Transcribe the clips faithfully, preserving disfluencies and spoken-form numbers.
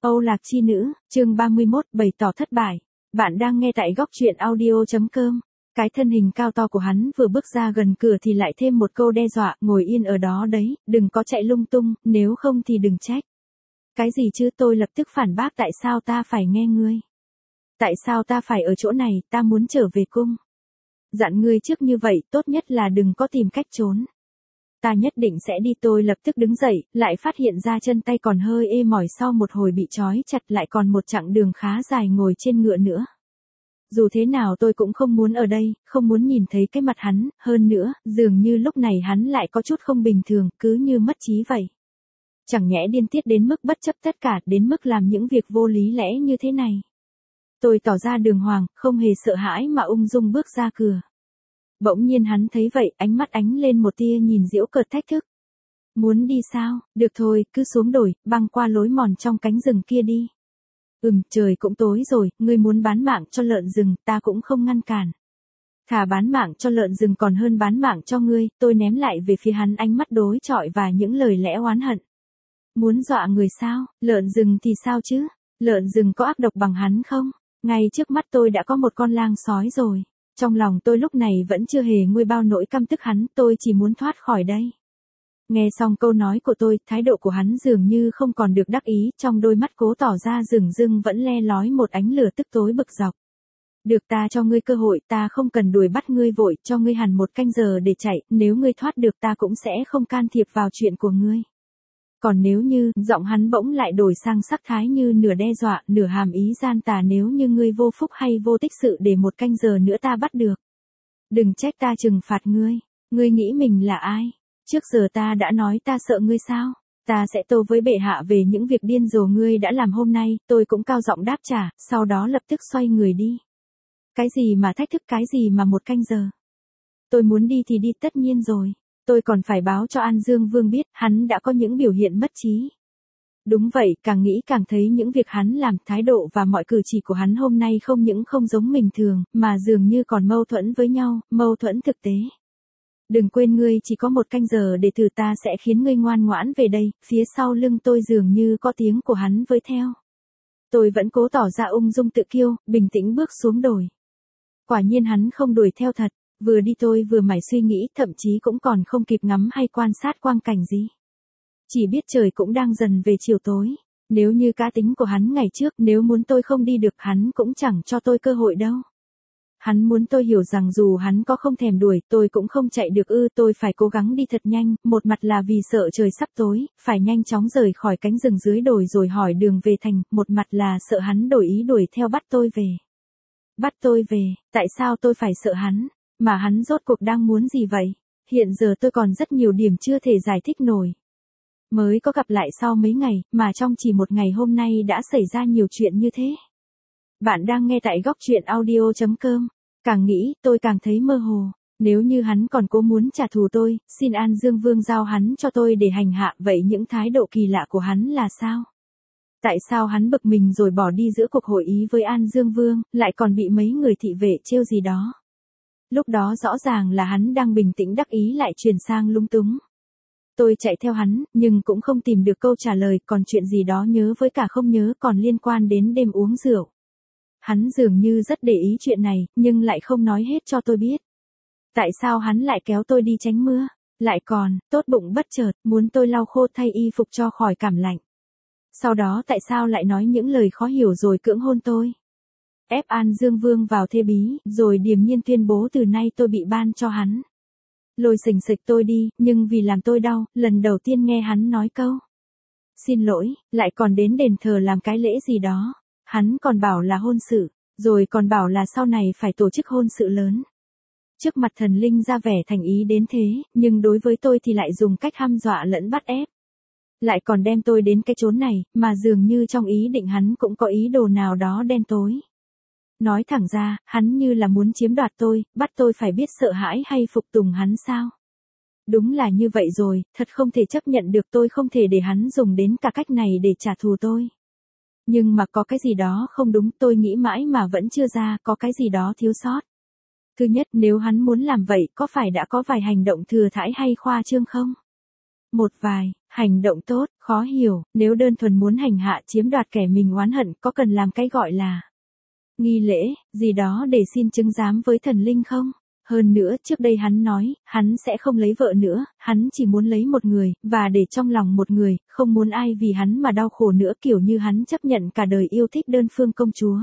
Âu Lạc Chi Nữ, chương ba mươi mốt, bày tỏ thất bại. Bạn đang nghe tại góc truyện audio chấm com. Cái thân hình cao to của hắn vừa bước ra gần cửa thì lại thêm một câu đe dọa, ngồi yên ở đó đấy, đừng có chạy lung tung, nếu không thì đừng trách. Cái gì chứ, tôi lập tức phản bác, tại sao ta phải nghe ngươi? Tại sao ta phải ở chỗ này, ta muốn trở về cung. Dặn ngươi trước như vậy, tốt nhất là đừng có tìm cách trốn. Ta nhất định sẽ đi. Tôi lập tức đứng dậy, lại phát hiện ra chân tay còn hơi ê mỏi sau một hồi bị trói chặt, lại còn một chặng đường khá dài ngồi trên ngựa nữa. Dù thế nào tôi cũng không muốn ở đây, không muốn nhìn thấy cái mặt hắn, hơn nữa, dường như lúc này hắn lại có chút không bình thường, cứ như mất trí vậy. Chẳng nhẽ điên tiết đến mức bất chấp tất cả, đến mức làm những việc vô lý lẽ như thế này. Tôi tỏ ra đường hoàng, không hề sợ hãi mà ung dung bước ra cửa. Bỗng nhiên hắn thấy vậy, ánh mắt ánh lên một tia nhìn giễu cợt thách thức. Muốn đi sao? Được thôi, cứ xuống đồi, băng qua lối mòn trong cánh rừng kia đi. Ừm, trời cũng tối rồi, ngươi muốn bán mạng cho lợn rừng, ta cũng không ngăn cản. Thà bán mạng cho lợn rừng còn hơn bán mạng cho ngươi. Tôi ném lại về phía hắn ánh mắt đối chọi và những lời lẽ oán hận. Muốn dọa người sao? Lợn rừng thì sao chứ? Lợn rừng có ác độc bằng hắn không? Ngay trước mắt tôi đã có một con lang sói rồi. Trong lòng tôi lúc này vẫn chưa hề nguôi bao nỗi căm tức hắn, tôi chỉ muốn thoát khỏi đây. Nghe xong câu nói của tôi, thái độ của hắn dường như không còn được đắc ý, trong đôi mắt cố tỏ ra rừng rưng vẫn le lói một ánh lửa tức tối bực dọc. Được, ta cho ngươi cơ hội, ta không cần đuổi bắt ngươi vội, cho ngươi hẳn một canh giờ để chạy, nếu ngươi thoát được ta cũng sẽ không can thiệp vào chuyện của ngươi. Còn nếu như, giọng hắn bỗng lại đổi sang sắc thái như nửa đe dọa, nửa hàm ý gian tà, nếu như ngươi vô phúc hay vô tích sự để một canh giờ nữa ta bắt được. Đừng trách ta trừng phạt ngươi, ngươi nghĩ mình là ai? Trước giờ ta đã nói ta sợ ngươi sao? Ta sẽ tâu với bệ hạ về những việc điên rồ ngươi đã làm hôm nay. Tôi cũng cao giọng đáp trả, sau đó lập tức xoay người đi. Cái gì mà thách thức, cái gì mà một canh giờ? Tôi muốn đi thì đi, tất nhiên rồi. Tôi còn phải báo cho An Dương Vương biết, hắn đã có những biểu hiện mất trí. Đúng vậy, càng nghĩ càng thấy những việc hắn làm, thái độ và mọi cử chỉ của hắn hôm nay không những không giống bình thường, mà dường như còn mâu thuẫn với nhau, mâu thuẫn thực tế. Đừng quên ngươi chỉ có một canh giờ để thử, ta sẽ khiến ngươi ngoan ngoãn về đây. Phía sau lưng tôi dường như có tiếng của hắn với theo. Tôi vẫn cố tỏ ra ung dung tự kiêu, bình tĩnh bước xuống đồi. Quả nhiên hắn không đuổi theo thật. Vừa đi tôi vừa mải suy nghĩ, thậm chí cũng còn không kịp ngắm hay quan sát quang cảnh gì. Chỉ biết trời cũng đang dần về chiều tối. Nếu như cá tính của hắn ngày trước, nếu muốn tôi không đi được, hắn cũng chẳng cho tôi cơ hội đâu. Hắn muốn tôi hiểu rằng dù hắn có không thèm đuổi, tôi cũng không chạy được ư. Tôi phải cố gắng đi thật nhanh, một mặt là vì sợ trời sắp tối, phải nhanh chóng rời khỏi cánh rừng dưới đồi rồi hỏi đường về thành, một mặt là sợ hắn đổi ý đuổi theo bắt tôi về. Bắt tôi về, tại sao tôi phải sợ hắn? Mà hắn rốt cuộc đang muốn gì vậy? Hiện giờ tôi còn rất nhiều điểm chưa thể giải thích nổi. Mới có gặp lại sau mấy ngày, mà trong chỉ một ngày hôm nay đã xảy ra nhiều chuyện như thế. Bạn đang nghe tại góc truyện audio chấm com. Càng nghĩ, tôi càng thấy mơ hồ. Nếu như hắn còn cố muốn trả thù tôi, xin An Dương Vương giao hắn cho tôi để hành hạ, vậy những thái độ kỳ lạ của hắn là sao? Tại sao hắn bực mình rồi bỏ đi giữa cuộc hội ý với An Dương Vương, lại còn bị mấy người thị vệ trêu gì đó? Lúc đó rõ ràng là hắn đang bình tĩnh đắc ý lại chuyển sang lung túng. Tôi chạy theo hắn, nhưng cũng không tìm được câu trả lời, còn chuyện gì đó nhớ với cả không nhớ, còn liên quan đến đêm uống rượu. Hắn dường như rất để ý chuyện này, nhưng lại không nói hết cho tôi biết. Tại sao hắn lại kéo tôi đi tránh mưa? Lại còn, tốt bụng bất chợt, muốn tôi lau khô thay y phục cho khỏi cảm lạnh. Sau đó tại sao lại nói những lời khó hiểu rồi cưỡng hôn tôi? Ép An Dương Vương vào thê bí, rồi điềm nhiên tuyên bố từ nay tôi bị ban cho hắn. Lôi xình xịch tôi đi, nhưng vì làm tôi đau, lần đầu tiên nghe hắn nói câu xin lỗi, lại còn đến đền thờ làm cái lễ gì đó. Hắn còn bảo là hôn sự, rồi còn bảo là sau này phải tổ chức hôn sự lớn. Trước mặt thần linh ra vẻ thành ý đến thế, nhưng đối với tôi thì lại dùng cách hăm dọa lẫn bắt ép. Lại còn đem tôi đến cái chốn này, mà dường như trong ý định hắn cũng có ý đồ nào đó đen tối. Nói thẳng ra, hắn như là muốn chiếm đoạt tôi, bắt tôi phải biết sợ hãi hay phục tùng hắn sao? Đúng là như vậy rồi, thật không thể chấp nhận được, tôi không thể để hắn dùng đến cả cách này để trả thù tôi. Nhưng mà có cái gì đó không đúng, tôi nghĩ mãi mà vẫn chưa ra, có cái gì đó thiếu sót. Thứ nhất, nếu hắn muốn làm vậy, có phải đã có vài hành động thừa thãi hay khoa trương không? một vài, hành động tốt, khó hiểu, nếu đơn thuần muốn hành hạ chiếm đoạt kẻ mình oán hận có cần làm cái gọi là nghi lễ, gì đó để xin chứng giám với thần linh không? Hơn nữa, trước đây hắn nói, hắn sẽ không lấy vợ nữa, hắn chỉ muốn lấy một người, và để trong lòng một người, không muốn ai vì hắn mà đau khổ nữa, kiểu như hắn chấp nhận cả đời yêu thích đơn phương công chúa.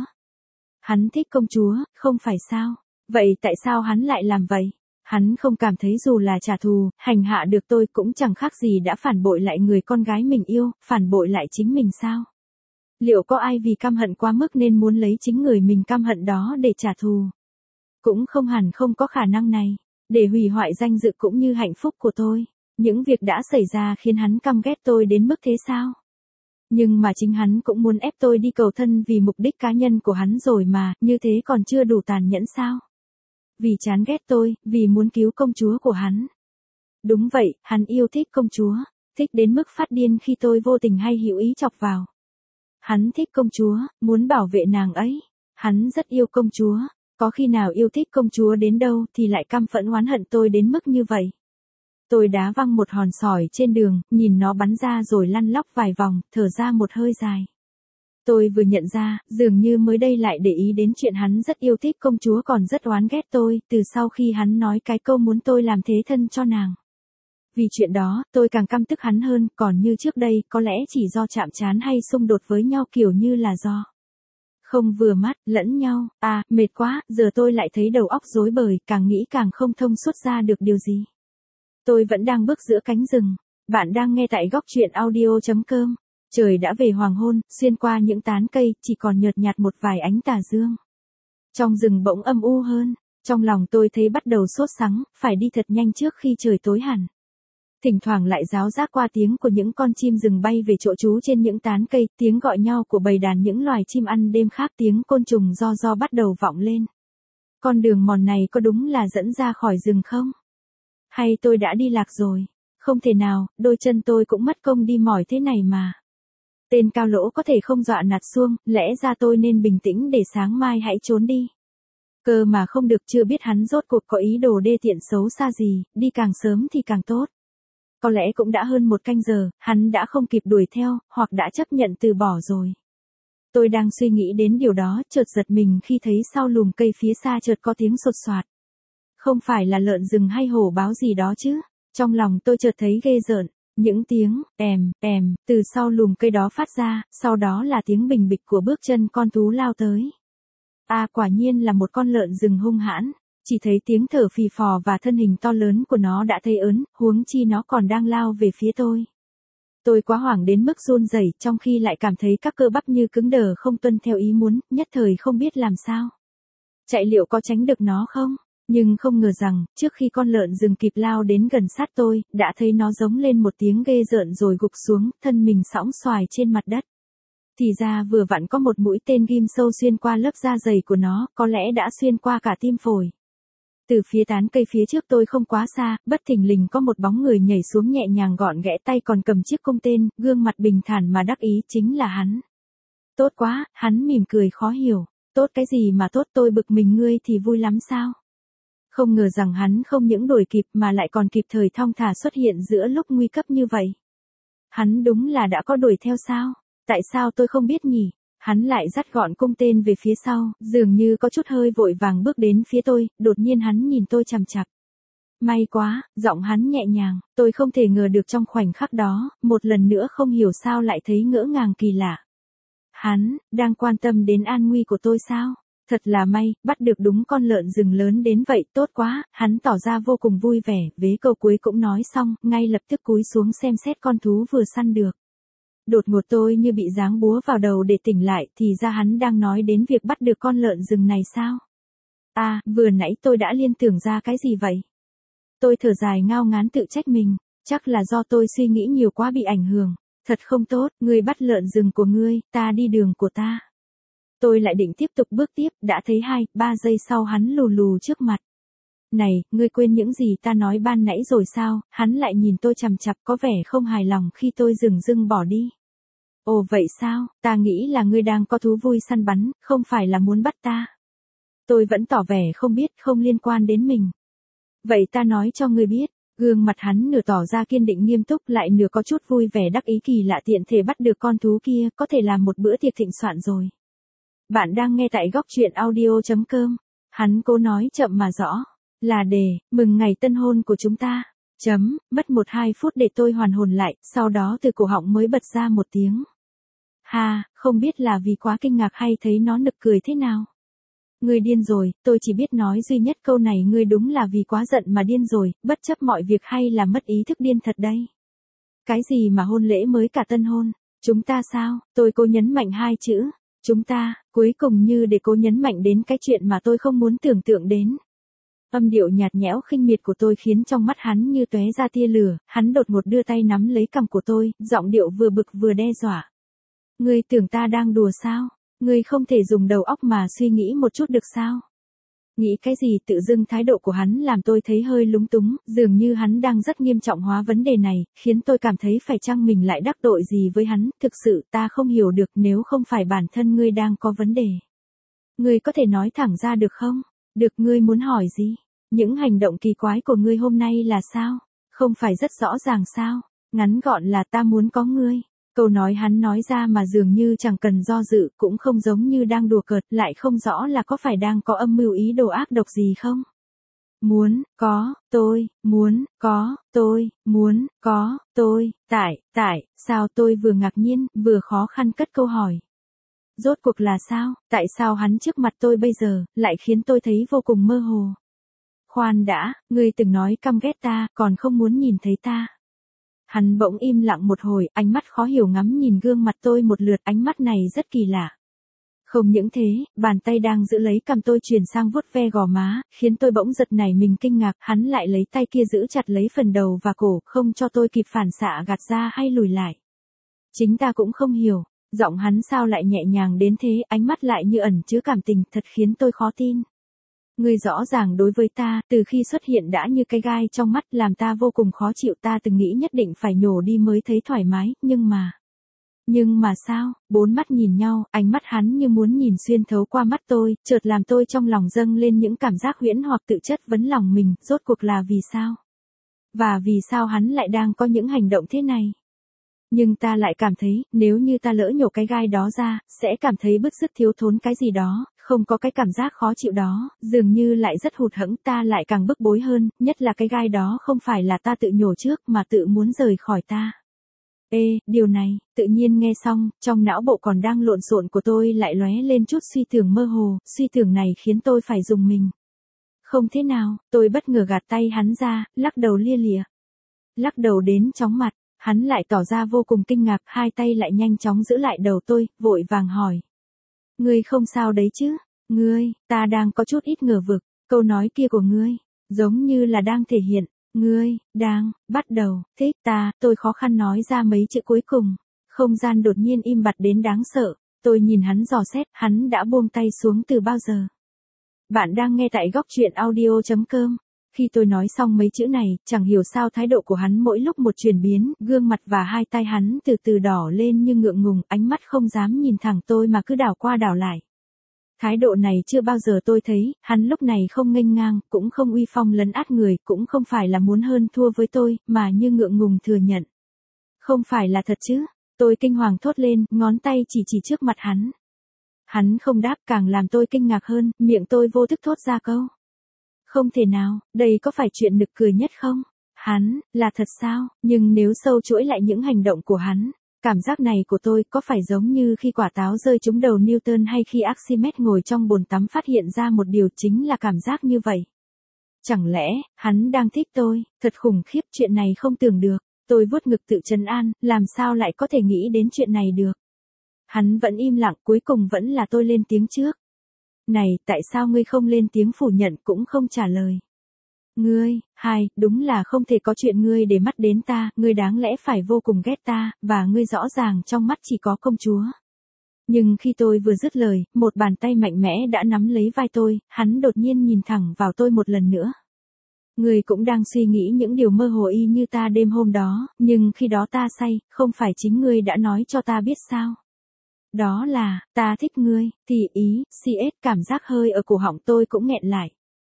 Hắn thích công chúa, không phải sao? Vậy tại sao hắn lại làm vậy? Hắn không cảm thấy dù là trả thù, hành hạ được tôi cũng chẳng khác gì đã phản bội lại người con gái mình yêu, phản bội lại chính mình sao? Liệu có ai vì căm hận quá mức nên muốn lấy chính người mình căm hận đó để trả thù? Cũng không hẳn không có khả năng này, để hủy hoại danh dự cũng như hạnh phúc của tôi. Những việc đã xảy ra khiến hắn căm ghét tôi đến mức thế sao? Nhưng mà chính hắn cũng muốn ép tôi đi cầu thân vì mục đích cá nhân của hắn rồi mà, như thế còn chưa đủ tàn nhẫn sao? Vì chán ghét tôi, vì muốn cứu công chúa của hắn. Đúng vậy, hắn yêu thích công chúa, thích đến mức phát điên khi tôi vô tình hay hữu ý chọc vào. Hắn thích công chúa, muốn bảo vệ nàng ấy. Hắn rất yêu công chúa, có khi nào yêu thích công chúa đến đâu thì lại căm phẫn oán hận tôi đến mức như vậy. Tôi đá văng một hòn sỏi trên đường, nhìn nó bắn ra rồi lăn lóc vài vòng, thở ra một hơi dài. Tôi vừa nhận ra, dường như mới đây lại để ý đến chuyện hắn rất yêu thích công chúa còn rất oán ghét tôi, từ sau khi hắn nói cái câu muốn tôi làm thế thân cho nàng. Vì chuyện đó, tôi càng căm tức hắn hơn, còn như trước đây, có lẽ chỉ do chạm trán hay xung đột với nhau kiểu như là do không vừa mắt, lẫn nhau, à, mệt quá, giờ tôi lại thấy đầu óc rối bời, càng nghĩ càng không thông suốt ra được điều gì. Tôi vẫn đang bước giữa cánh rừng. Bạn đang nghe tại góc truyện audio chấm com. Trời đã về hoàng hôn, xuyên qua những tán cây, chỉ còn nhợt nhạt một vài ánh tà dương. Trong rừng bỗng âm u hơn, trong lòng tôi thấy bắt đầu sốt sắng, phải đi thật nhanh trước khi trời tối hẳn. Thỉnh thoảng lại ráo rác qua tiếng của những con chim rừng bay về chỗ trú trên những tán cây, tiếng gọi nhau của bầy đàn những loài chim ăn đêm khác, tiếng côn trùng ro ro bắt đầu vọng lên. Con đường mòn này có đúng là dẫn ra khỏi rừng không? Hay tôi đã đi lạc rồi? Không thể nào, đôi chân tôi cũng mất công đi mỏi thế này mà. Tên cao lỗ có thể không dọa nạt xuông, lẽ ra tôi nên bình tĩnh để sáng mai hãy trốn đi. Cơ mà không được, chưa biết hắn rốt cuộc có ý đồ đê tiện xấu xa gì, đi càng sớm thì càng tốt. Có lẽ cũng đã hơn một canh giờ, hắn đã không kịp đuổi theo, hoặc đã chấp nhận từ bỏ rồi. Tôi đang suy nghĩ đến điều đó, chợt giật mình khi thấy sau lùm cây phía xa chợt có tiếng sột soạt. Không phải là lợn rừng hay hổ báo gì đó chứ? Trong lòng tôi chợt thấy ghê rợn, những tiếng, èm, èm, từ sau lùm cây đó phát ra, sau đó là tiếng bình bịch của bước chân con thú lao tới. À, quả nhiên là một con lợn rừng hung hãn, chỉ thấy tiếng thở phì phò và thân hình to lớn của nó đã thấy ớn, huống chi nó còn đang lao về phía tôi. Tôi quá hoảng đến mức run rẩy, trong khi lại cảm thấy các cơ bắp như cứng đờ không tuân theo ý muốn, nhất thời không biết làm sao. Chạy liệu có tránh được nó không? Nhưng không ngờ rằng, trước khi con lợn rừng kịp lao đến gần sát tôi, đã thấy nó giống lên một tiếng ghê rợn rồi gục xuống, thân mình sõng xoài trên mặt đất. Thì ra vừa vặn có một mũi tên ghim sâu xuyên qua lớp da dày của nó, có lẽ đã xuyên qua cả tim phổi. Từ phía tán cây phía trước tôi không quá xa, bất thình lình có một bóng người nhảy xuống nhẹ nhàng gọn ghẽ, tay còn cầm chiếc cung tên, gương mặt bình thản mà đắc ý, chính là hắn. Tốt quá, hắn mỉm cười khó hiểu. Tốt cái gì mà tốt, tôi bực mình, ngươi thì vui lắm sao? Không ngờ rằng hắn không những đuổi kịp mà lại còn kịp thời thong thả xuất hiện giữa lúc nguy cấp như vậy. Hắn đúng là đã có đuổi theo sao? Tại sao tôi không biết nhỉ? Hắn lại dắt gọn cung tên về phía sau, dường như có chút hơi vội vàng bước đến phía tôi, đột nhiên hắn nhìn tôi chằm chằm. May quá, giọng hắn nhẹ nhàng, tôi không thể ngờ được trong khoảnh khắc đó, một lần nữa không hiểu sao lại thấy ngỡ ngàng kỳ lạ. Hắn, đang quan tâm đến an nguy của tôi sao? Thật là may, bắt được đúng con lợn rừng lớn đến vậy, tốt quá, hắn tỏ ra vô cùng vui vẻ, vế câu cuối cũng nói xong, ngay lập tức cúi xuống xem xét con thú vừa săn được. Đột ngột tôi như bị giáng búa vào đầu để tỉnh lại, thì ra hắn đang nói đến việc bắt được con lợn rừng này sao? À, vừa nãy tôi đã liên tưởng ra cái gì vậy? Tôi thở dài ngao ngán tự trách mình, chắc là do tôi suy nghĩ nhiều quá bị ảnh hưởng. Thật không tốt, ngươi bắt lợn rừng của ngươi, ta đi đường của ta. Tôi lại định tiếp tục bước tiếp, đã thấy hai, ba giây sau hắn lù lù trước mặt. Này, ngươi quên những gì ta nói ban nãy rồi sao? Hắn lại nhìn tôi chằm chằm, có vẻ không hài lòng khi tôi dừng dưng bỏ đi. Ồ vậy sao, ta nghĩ là ngươi đang có thú vui săn bắn, không phải là muốn bắt ta. Tôi vẫn tỏ vẻ không biết, không liên quan đến mình. Vậy ta nói cho ngươi biết, Gương mặt hắn nửa tỏ ra kiên định nghiêm túc lại nửa có chút vui vẻ đắc ý kỳ lạ tiện thể bắt được con thú kia, có thể làm một bữa tiệc thịnh soạn rồi. Bạn đang nghe tại góc truyện audio.com. Hắn cố nói chậm mà rõ. Là để, mừng ngày tân hôn của chúng ta. Chấm, mất một hai phút để tôi hoàn hồn lại, sau đó từ cổ họng mới bật ra một tiếng. Ha, không biết là vì quá kinh ngạc hay thấy nó nực cười thế nào. Ngươi điên rồi, tôi chỉ biết nói duy nhất câu này ngươi đúng là vì quá giận mà điên rồi, bất chấp mọi việc hay là mất ý thức điên thật đây. Cái gì mà hôn lễ mới cả tân hôn, chúng ta sao, tôi cố nhấn mạnh hai chữ, chúng ta, cuối cùng như để cố nhấn mạnh đến cái chuyện mà tôi không muốn tưởng tượng đến. Âm điệu nhạt nhẽo khinh miệt của tôi khiến trong mắt hắn như tóe ra tia lửa, hắn đột ngột đưa tay nắm lấy cằm của tôi, giọng điệu vừa bực vừa đe dọa. Ngươi tưởng ta đang đùa sao? Ngươi không thể dùng đầu óc mà suy nghĩ một chút được sao? Nghĩ cái gì tự dưng thái độ của hắn làm tôi thấy hơi lúng túng, dường như hắn đang rất nghiêm trọng hóa vấn đề này, khiến tôi cảm thấy phải chăng mình lại đắc tội gì với hắn, thực sự ta không hiểu được nếu không phải bản thân ngươi đang có vấn đề. Ngươi có thể nói thẳng ra được không? Được, ngươi muốn hỏi gì? Những hành động kỳ quái của ngươi hôm nay là sao? Không phải rất rõ ràng sao? Ngắn gọn là ta muốn có ngươi. Câu nói hắn nói ra mà dường như chẳng cần do dự, cũng không giống như đang đùa cợt, lại không rõ là có phải đang có âm mưu ý đồ ác độc gì không? Muốn, có, tôi, muốn, có, tôi, muốn, có, tôi, tại, tại, sao tôi vừa ngạc nhiên, vừa khó khăn cất câu hỏi. Rốt cuộc là sao, tại sao hắn trước mặt tôi bây giờ, lại khiến tôi thấy vô cùng mơ hồ? Khoan đã, ngươi từng nói căm ghét ta, còn không muốn nhìn thấy ta. Hắn bỗng im lặng một hồi, ánh mắt khó hiểu ngắm nhìn gương mặt tôi một lượt, ánh mắt này rất kỳ lạ. Không những thế, bàn tay đang giữ lấy cằm tôi chuyển sang vuốt ve gò má, khiến tôi bỗng giật nảy mình kinh ngạc, hắn lại lấy tay kia giữ chặt lấy phần đầu và cổ, không cho tôi kịp phản xạ gạt ra hay lùi lại. Chính ta cũng không hiểu, giọng hắn sao lại nhẹ nhàng đến thế, ánh mắt lại như ẩn chứa cảm tình, thật khiến tôi khó tin. Ngươi rõ ràng đối với ta, từ khi xuất hiện đã như cái gai trong mắt, làm ta vô cùng khó chịu, ta từng nghĩ nhất định phải nhổ đi mới thấy thoải mái, nhưng mà... Nhưng mà sao, bốn mắt nhìn nhau, ánh mắt hắn như muốn nhìn xuyên thấu qua mắt tôi, chợt làm tôi trong lòng dâng lên những cảm giác huyễn hoặc tự chất vấn lòng mình, rốt cuộc là vì sao? Và vì sao hắn lại đang có những hành động thế này? Nhưng ta lại cảm thấy, nếu như ta lỡ nhổ cái gai đó ra, sẽ cảm thấy bứt rứt thiếu thốn cái gì đó, không có cái cảm giác khó chịu đó, dường như lại rất hụt hẫng, ta lại càng bức bối hơn, nhất là cái gai đó không phải là ta tự nhổ trước mà tự muốn rời khỏi ta. Ê, điều này, tự nhiên nghe xong, trong não bộ còn đang lộn xộn của tôi lại lóe lên chút suy tưởng mơ hồ, suy tưởng này khiến tôi phải dùng mình. Không thế nào, tôi bất ngờ gạt tay hắn ra, lắc đầu lia lịa. Lắc đầu đến chóng mặt. Hắn lại tỏ ra vô cùng kinh ngạc, hai tay lại nhanh chóng giữ lại đầu tôi, vội vàng hỏi. Ngươi không sao đấy chứ? Ngươi, ta đang có chút ít ngờ vực, câu nói kia của ngươi, giống như là đang thể hiện, ngươi, đang, bắt đầu, thích ta, tôi khó khăn nói ra mấy chữ cuối cùng. Không gian đột nhiên im bặt đến đáng sợ, tôi nhìn hắn dò xét, hắn đã buông tay xuống từ bao giờ. Bạn đang nghe tại góc truyện audio.com. Khi tôi nói xong mấy chữ này, chẳng hiểu sao thái độ của hắn mỗi lúc một chuyển biến, gương mặt và hai tay hắn từ từ đỏ lên như ngượng ngùng, ánh mắt không dám nhìn thẳng tôi mà cứ đảo qua đảo lại. Thái độ này chưa bao giờ tôi thấy, hắn lúc này không nghênh ngang, cũng không uy phong lấn át người, cũng không phải là muốn hơn thua với tôi, mà như ngượng ngùng thừa nhận. Không phải là thật chứ? Tôi kinh hoàng thốt lên, ngón tay chỉ chỉ trước mặt hắn. Hắn không đáp, càng làm tôi kinh ngạc hơn, miệng tôi vô thức thốt ra câu. Không thể nào, đây có phải chuyện nực cười nhất không? Hắn, là thật sao? Nhưng nếu sâu chuỗi lại những hành động của hắn, cảm giác này của tôi có phải giống như khi quả táo rơi trúng đầu Newton hay khi Archimedes ngồi trong bồn tắm phát hiện ra một điều, chính là cảm giác như vậy. Chẳng lẽ, hắn đang thích tôi? Thật khủng khiếp, chuyện này không tưởng được. Tôi vuốt ngực tự trấn an, làm sao lại có thể nghĩ đến chuyện này được? Hắn vẫn im lặng, cuối cùng vẫn là tôi lên tiếng trước. Này, tại sao ngươi không lên tiếng phủ nhận cũng không trả lời? Ngươi, hai, đúng là không thể có chuyện ngươi để mắt đến ta, ngươi đáng lẽ phải vô cùng ghét ta, và ngươi rõ ràng trong mắt chỉ có công chúa. Nhưng khi tôi vừa dứt lời, một bàn tay mạnh mẽ đã nắm lấy vai tôi, hắn đột nhiên nhìn thẳng vào tôi một lần nữa. Ngươi cũng đang suy nghĩ những điều mơ hồ y như ta đêm hôm đó, nhưng khi đó ta say, không phải chính ngươi đã nói cho ta biết sao? Đó là, ta thích ngươi, thì ý, cs cảm giác hơi ở cổ họng tôi cũng nghẹn lại.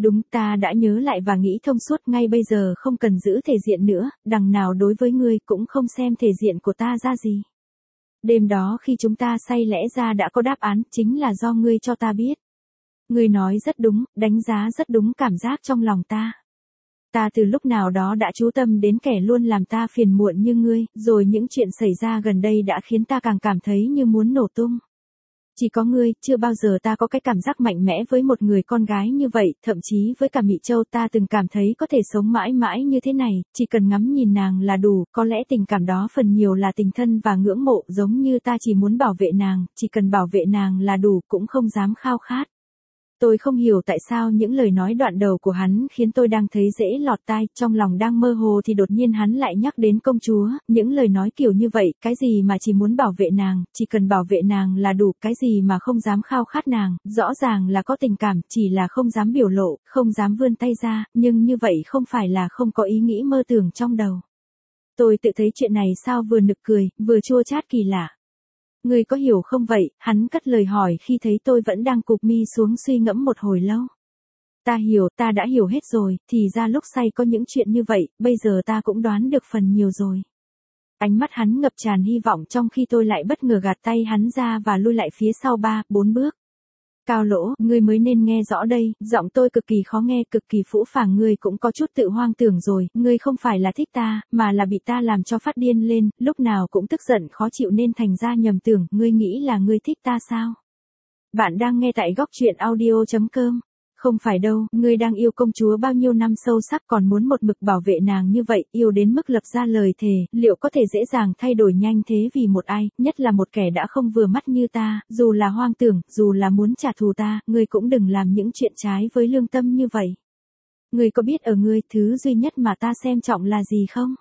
Đúng, ta đã nhớ lại và nghĩ thông suốt, ngay bây giờ không cần giữ thể diện nữa, đằng nào đối với ngươi cũng không xem thể diện của ta ra gì. Đêm đó khi chúng ta say lẽ ra đã có đáp án, chính là do ngươi cho ta biết. Ngươi nói rất đúng, đánh giá rất đúng cảm giác trong lòng ta. Ta từ lúc nào đó đã chú tâm đến kẻ luôn làm ta phiền muộn như ngươi, rồi những chuyện xảy ra gần đây đã khiến ta càng cảm thấy như muốn nổ tung. Chỉ có ngươi, chưa bao giờ ta có cái cảm giác mạnh mẽ với một người con gái như vậy, thậm chí với cả Mị Châu ta từng cảm thấy có thể sống mãi mãi như thế này, chỉ cần ngắm nhìn nàng là đủ, có lẽ tình cảm đó phần nhiều là tình thân và ngưỡng mộ, giống như ta chỉ muốn bảo vệ nàng, chỉ cần bảo vệ nàng là đủ, cũng không dám khao khát. Tôi không hiểu tại sao những lời nói đoạn đầu của hắn khiến tôi đang thấy dễ lọt tai, trong lòng đang mơ hồ thì đột nhiên hắn lại nhắc đến công chúa, những lời nói kiểu như vậy, cái gì mà chỉ muốn bảo vệ nàng, chỉ cần bảo vệ nàng là đủ, cái gì mà không dám khao khát nàng, rõ ràng là có tình cảm, chỉ là không dám biểu lộ, không dám vươn tay ra, nhưng như vậy không phải là không có ý nghĩ mơ tưởng trong đầu. Tôi tự thấy chuyện này sao vừa nực cười, vừa chua chát kỳ lạ. Ngươi có hiểu không vậy? Hắn cất lời hỏi khi thấy tôi vẫn đang cụp mi xuống suy ngẫm một hồi lâu. Ta hiểu, ta đã hiểu hết rồi, thì ra lúc say có những chuyện như vậy, bây giờ ta cũng đoán được phần nhiều rồi. Ánh mắt hắn ngập tràn hy vọng trong khi tôi lại bất ngờ gạt tay hắn ra và lui lại phía sau ba, bốn bước. Cao Lỗ, ngươi mới nên nghe rõ đây, giọng tôi cực kỳ khó nghe, cực kỳ phũ phàng, ngươi cũng có chút tự hoang tưởng rồi, ngươi không phải là thích ta, mà là bị ta làm cho phát điên lên, lúc nào cũng tức giận khó chịu nên thành ra nhầm tưởng, ngươi nghĩ là ngươi thích ta sao? Bạn đang nghe tại góc truyện audio chấm com. Không phải đâu, ngươi đang yêu công chúa bao nhiêu năm sâu sắc còn muốn một mực bảo vệ nàng như vậy, yêu đến mức lập ra lời thề, liệu có thể dễ dàng thay đổi nhanh thế vì một ai, nhất là một kẻ đã không vừa mắt như ta, dù là hoang tưởng, dù là muốn trả thù ta, ngươi cũng đừng làm những chuyện trái với lương tâm như vậy. Ngươi có biết ở ngươi, thứ duy nhất mà ta xem trọng là gì không?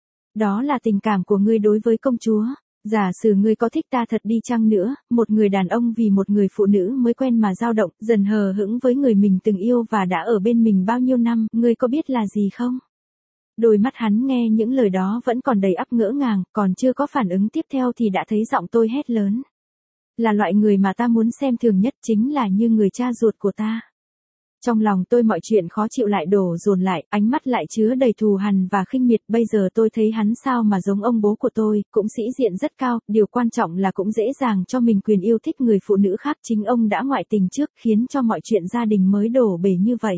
Đó là tình cảm của ngươi đối với công chúa. Giả sử ngươi có thích ta thật đi chăng nữa, một người đàn ông vì một người phụ nữ mới quen mà dao động, dần hờ hững với người mình từng yêu và đã ở bên mình bao nhiêu năm, ngươi có biết là gì không? Đôi mắt hắn nghe những lời đó vẫn còn đầy ắp ngỡ ngàng, còn chưa có phản ứng tiếp theo thì đã thấy giọng tôi hét lớn. Là loại người mà ta muốn xem thường nhất, chính là như người cha ruột của ta. Trong lòng tôi mọi chuyện khó chịu lại đổ dồn lại, ánh mắt lại chứa đầy thù hằn và khinh miệt, bây giờ tôi thấy hắn sao mà giống ông bố của tôi, cũng sĩ diện rất cao, điều quan trọng là cũng dễ dàng cho mình quyền yêu thích người phụ nữ khác, chính ông đã ngoại tình trước, khiến cho mọi chuyện gia đình mới đổ bể như vậy.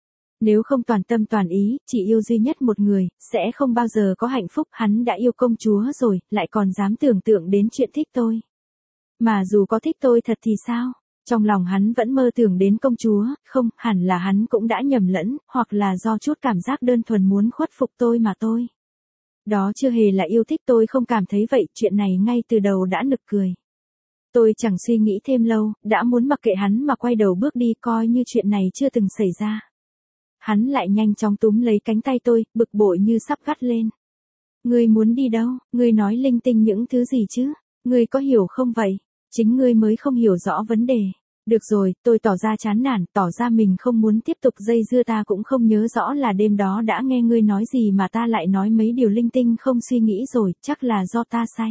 Nếu không toàn tâm toàn ý, chỉ yêu duy nhất một người, sẽ không bao giờ có hạnh phúc, hắn đã yêu công chúa rồi, lại còn dám tưởng tượng đến chuyện thích tôi. Mà dù có thích tôi thật thì sao? Trong lòng hắn vẫn mơ tưởng đến công chúa, không, hẳn là hắn cũng đã nhầm lẫn, hoặc là do chút cảm giác đơn thuần muốn khuất phục tôi mà tôi. Đó chưa hề là yêu thích, tôi không cảm thấy vậy, chuyện này ngay từ đầu đã nực cười. Tôi chẳng suy nghĩ thêm lâu, đã muốn mặc kệ hắn mà quay đầu bước đi coi như chuyện này chưa từng xảy ra. Hắn lại nhanh chóng túm lấy cánh tay tôi, bực bội như sắp gắt lên. Ngươi muốn đi đâu, ngươi nói linh tinh những thứ gì chứ, ngươi có hiểu không vậy? Chính ngươi mới không hiểu rõ vấn đề. Được rồi, tôi tỏ ra chán nản, tỏ ra mình không muốn tiếp tục dây dưa, ta cũng không nhớ rõ là đêm đó đã nghe ngươi nói gì mà ta lại nói mấy điều linh tinh không suy nghĩ rồi, chắc là do ta say.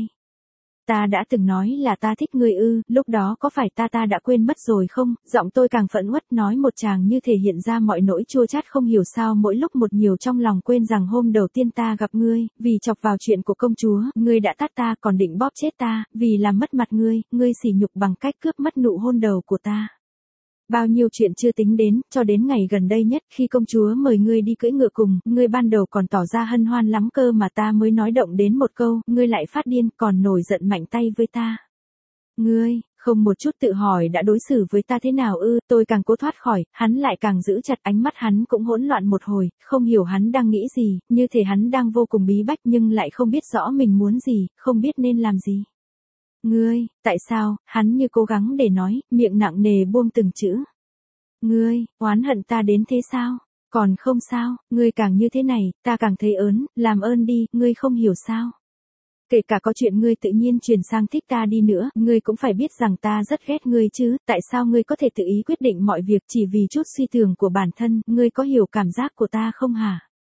Ta đã từng nói là ta thích ngươi ư, lúc đó có phải ta ta đã quên mất rồi không? Giọng tôi càng phẫn uất nói một tràng như thể hiện ra mọi nỗi chua chát, không hiểu sao mỗi lúc một nhiều trong lòng, quên rằng hôm đầu tiên ta gặp ngươi, vì chọc vào chuyện của công chúa, ngươi đã tát ta, còn định bóp chết ta, vì làm mất mặt ngươi, ngươi sỉ nhục bằng cách cướp mất nụ hôn đầu của ta. Bao nhiêu chuyện chưa tính đến, cho đến ngày gần đây nhất khi công chúa mời ngươi đi cưỡi ngựa cùng, ngươi ban đầu còn tỏ ra hân hoan lắm cơ mà ta mới nói động đến một câu, ngươi lại phát điên, còn nổi giận mạnh tay với ta. Ngươi, không một chút tự hỏi đã đối xử với ta thế nào ư, tôi càng cố thoát khỏi, hắn lại càng giữ chặt, ánh mắt hắn cũng hỗn loạn một hồi, không hiểu hắn đang nghĩ gì, như thể hắn đang vô cùng bí bách nhưng lại không biết rõ mình muốn gì, không biết nên làm gì. Ngươi, tại sao, hắn như cố gắng để nói, miệng nặng nề buông từng chữ. Ngươi, oán hận ta đến thế sao? Còn không sao, ngươi càng như thế này, ta càng thấy ớn, làm ơn đi, ngươi không hiểu sao? Kể cả có chuyện ngươi tự nhiên chuyển sang thích ta đi nữa, ngươi cũng phải biết rằng ta rất ghét ngươi chứ, tại sao ngươi có thể tự ý quyết định mọi việc chỉ vì chút suy tưởng của bản thân, ngươi có hiểu cảm giác của ta không hả?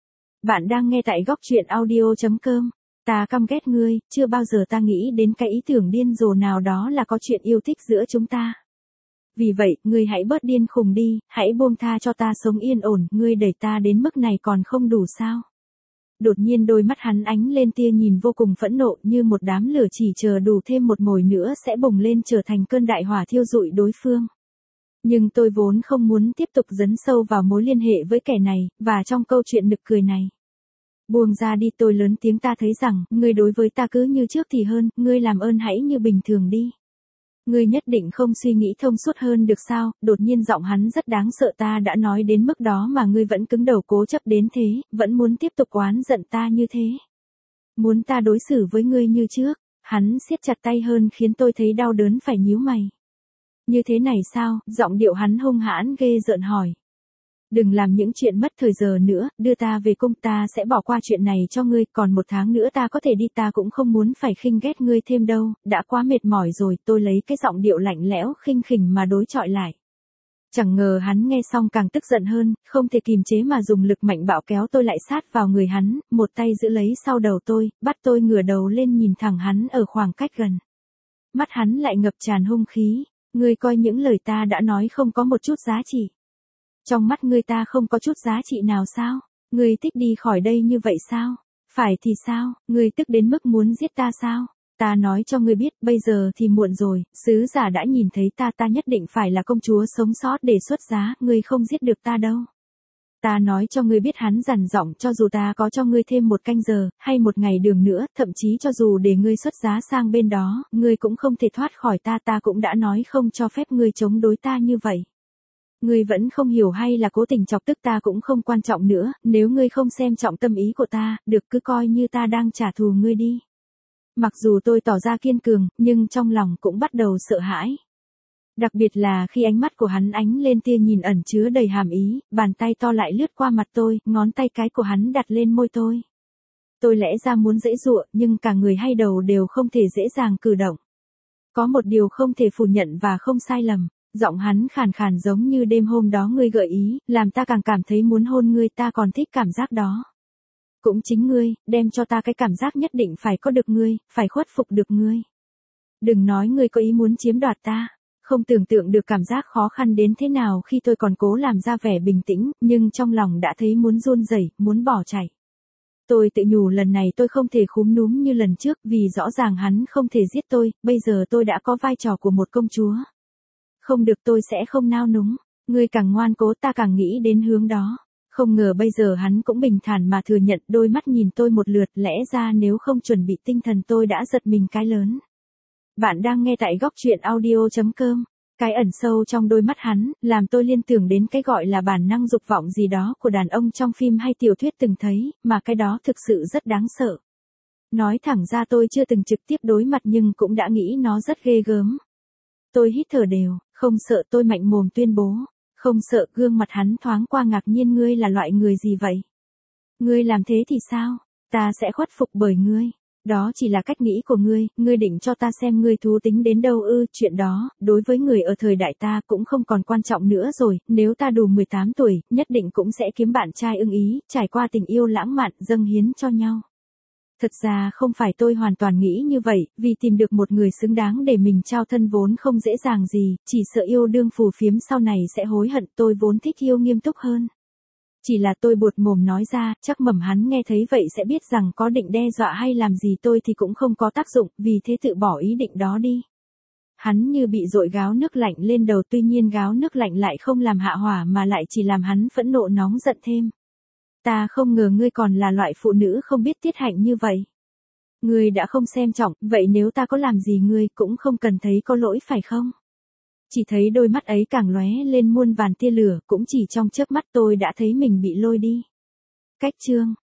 Bạn đang nghe tại góc truyện audio chấm com. Ta căm ghét ngươi, chưa bao giờ ta nghĩ đến cái ý tưởng điên rồ nào đó là có chuyện yêu thích giữa chúng ta. Vì vậy, ngươi hãy bớt điên khùng đi, hãy buông tha cho ta sống yên ổn, ngươi đẩy ta đến mức này còn không đủ sao? Đột nhiên đôi mắt hắn ánh lên tia nhìn vô cùng phẫn nộ, như một đám lửa chỉ chờ đủ thêm một mồi nữa sẽ bùng lên trở thành cơn đại hỏa thiêu rụi đối phương. Nhưng tôi vốn không muốn tiếp tục dấn sâu vào mối liên hệ với kẻ này, và trong câu chuyện nực cười này. Buông ra đi, tôi lớn tiếng, ta thấy rằng, ngươi đối với ta cứ như trước thì hơn, ngươi làm ơn hãy như bình thường đi. Ngươi nhất định không suy nghĩ thông suốt hơn được sao? Đột nhiên giọng hắn rất đáng sợ, ta đã nói đến mức đó mà ngươi vẫn cứng đầu cố chấp đến thế, vẫn muốn tiếp tục oán giận ta như thế. Muốn ta đối xử với ngươi như trước, hắn siết chặt tay hơn khiến tôi thấy đau đớn phải nhíu mày. Như thế này sao? Giọng điệu hắn hung hãn ghê rợn hỏi. Đừng làm những chuyện mất thời giờ nữa, đưa ta về cung, ta sẽ bỏ qua chuyện này cho ngươi, còn một tháng nữa ta có thể đi, ta cũng không muốn phải khinh ghét ngươi thêm đâu, đã quá mệt mỏi rồi, tôi lấy cái giọng điệu lạnh lẽo khinh khỉnh mà đối chọi lại. Chẳng ngờ hắn nghe xong càng tức giận hơn, không thể kìm chế mà dùng lực mạnh bạo kéo tôi lại sát vào người hắn, một tay giữ lấy sau đầu tôi, bắt tôi ngửa đầu lên nhìn thẳng hắn ở khoảng cách gần. Mắt hắn lại ngập tràn hung khí, ngươi coi những lời ta đã nói không có một chút giá trị. Trong mắt ngươi ta không có chút giá trị nào sao? Ngươi thích đi khỏi đây như vậy sao? Phải thì sao? Ngươi tức đến mức muốn giết ta sao? Ta nói cho ngươi biết, bây giờ thì muộn rồi, sứ giả đã nhìn thấy ta, ta nhất định phải là công chúa sống sót để xuất giá, ngươi không giết được ta đâu. Ta nói cho ngươi biết, hắn dằn giọng, cho dù ta có cho ngươi thêm một canh giờ, hay một ngày đường nữa, thậm chí cho dù để ngươi xuất giá sang bên đó, ngươi cũng không thể thoát khỏi ta, ta cũng đã nói không cho phép ngươi chống đối ta như vậy. Ngươi vẫn không hiểu hay là cố tình chọc tức, ta cũng không quan trọng nữa, nếu ngươi không xem trọng tâm ý của ta, được, cứ coi như ta đang trả thù ngươi đi. Mặc dù tôi tỏ ra kiên cường, nhưng trong lòng cũng bắt đầu sợ hãi. Đặc biệt là khi ánh mắt của hắn ánh lên tia nhìn ẩn chứa đầy hàm ý, bàn tay to lại lướt qua mặt tôi, ngón tay cái của hắn đặt lên môi tôi. Tôi lẽ ra muốn giãy giụa, nhưng cả người hay đầu đều không thể dễ dàng cử động. Có một điều không thể phủ nhận và không sai lầm. Giọng hắn khàn khàn giống như đêm hôm đó ngươi gợi ý, làm ta càng cảm thấy muốn hôn ngươi, ta còn thích cảm giác đó. Cũng chính ngươi, đem cho ta cái cảm giác nhất định phải có được ngươi, phải khuất phục được ngươi. Đừng nói ngươi có ý muốn chiếm đoạt ta. Không tưởng tượng được cảm giác khó khăn đến thế nào khi tôi còn cố làm ra vẻ bình tĩnh, nhưng trong lòng đã thấy muốn run rẩy, muốn bỏ chạy. Tôi tự nhủ lần này tôi không thể khúm núm như lần trước, vì rõ ràng hắn không thể giết tôi, bây giờ tôi đã có vai trò của một công chúa. Không được, tôi sẽ không nao núng, ngươi càng ngoan cố ta càng nghĩ đến hướng đó. Không ngờ bây giờ hắn cũng bình thản mà thừa nhận, đôi mắt nhìn tôi một lượt, lẽ ra nếu không chuẩn bị tinh thần tôi đã giật mình cái lớn. Bạn đang nghe tại góc truyện audio chấm com. Cái ẩn sâu trong đôi mắt hắn, làm tôi liên tưởng đến cái gọi là bản năng dục vọng gì đó của đàn ông trong phim hay tiểu thuyết từng thấy, mà cái đó thực sự rất đáng sợ. Nói thẳng ra tôi chưa từng trực tiếp đối mặt nhưng cũng đã nghĩ nó rất ghê gớm. Tôi hít thở đều, không sợ, tôi mạnh mồm tuyên bố. Không sợ. Gương mặt hắn thoáng qua ngạc nhiên, ngươi là loại người gì vậy? Ngươi làm thế thì sao? Ta sẽ khuất phục bởi ngươi. Đó chỉ là cách nghĩ của ngươi, ngươi định cho ta xem ngươi thú tính đến đâu ư? Chuyện đó, đối với người ở thời đại ta cũng không còn quan trọng nữa rồi, nếu ta đủ mười tám tuổi, nhất định cũng sẽ kiếm bạn trai ưng ý, trải qua tình yêu lãng mạn, dâng hiến cho nhau. Thật ra không phải tôi hoàn toàn nghĩ như vậy, vì tìm được một người xứng đáng để mình trao thân vốn không dễ dàng gì, chỉ sợ yêu đương phù phiếm sau này sẽ hối hận, tôi vốn thích yêu nghiêm túc hơn. Chỉ là tôi buột mồm nói ra, chắc mầm hắn nghe thấy vậy sẽ biết rằng có định đe dọa hay làm gì tôi thì cũng không có tác dụng, vì thế tự bỏ ý định đó đi. Hắn như bị dội gáo nước lạnh lên đầu, tuy nhiên gáo nước lạnh lại không làm hạ hỏa mà lại chỉ làm hắn phẫn nộ nóng giận thêm. Ta không ngờ ngươi còn là loại phụ nữ không biết tiết hạnh như vậy. Ngươi đã không xem trọng, vậy nếu ta có làm gì ngươi cũng không cần thấy có lỗi phải không? Chỉ thấy đôi mắt ấy càng lóe lên muôn vàn tia lửa, cũng chỉ trong chớp mắt tôi đã thấy mình bị lôi đi. Cách chương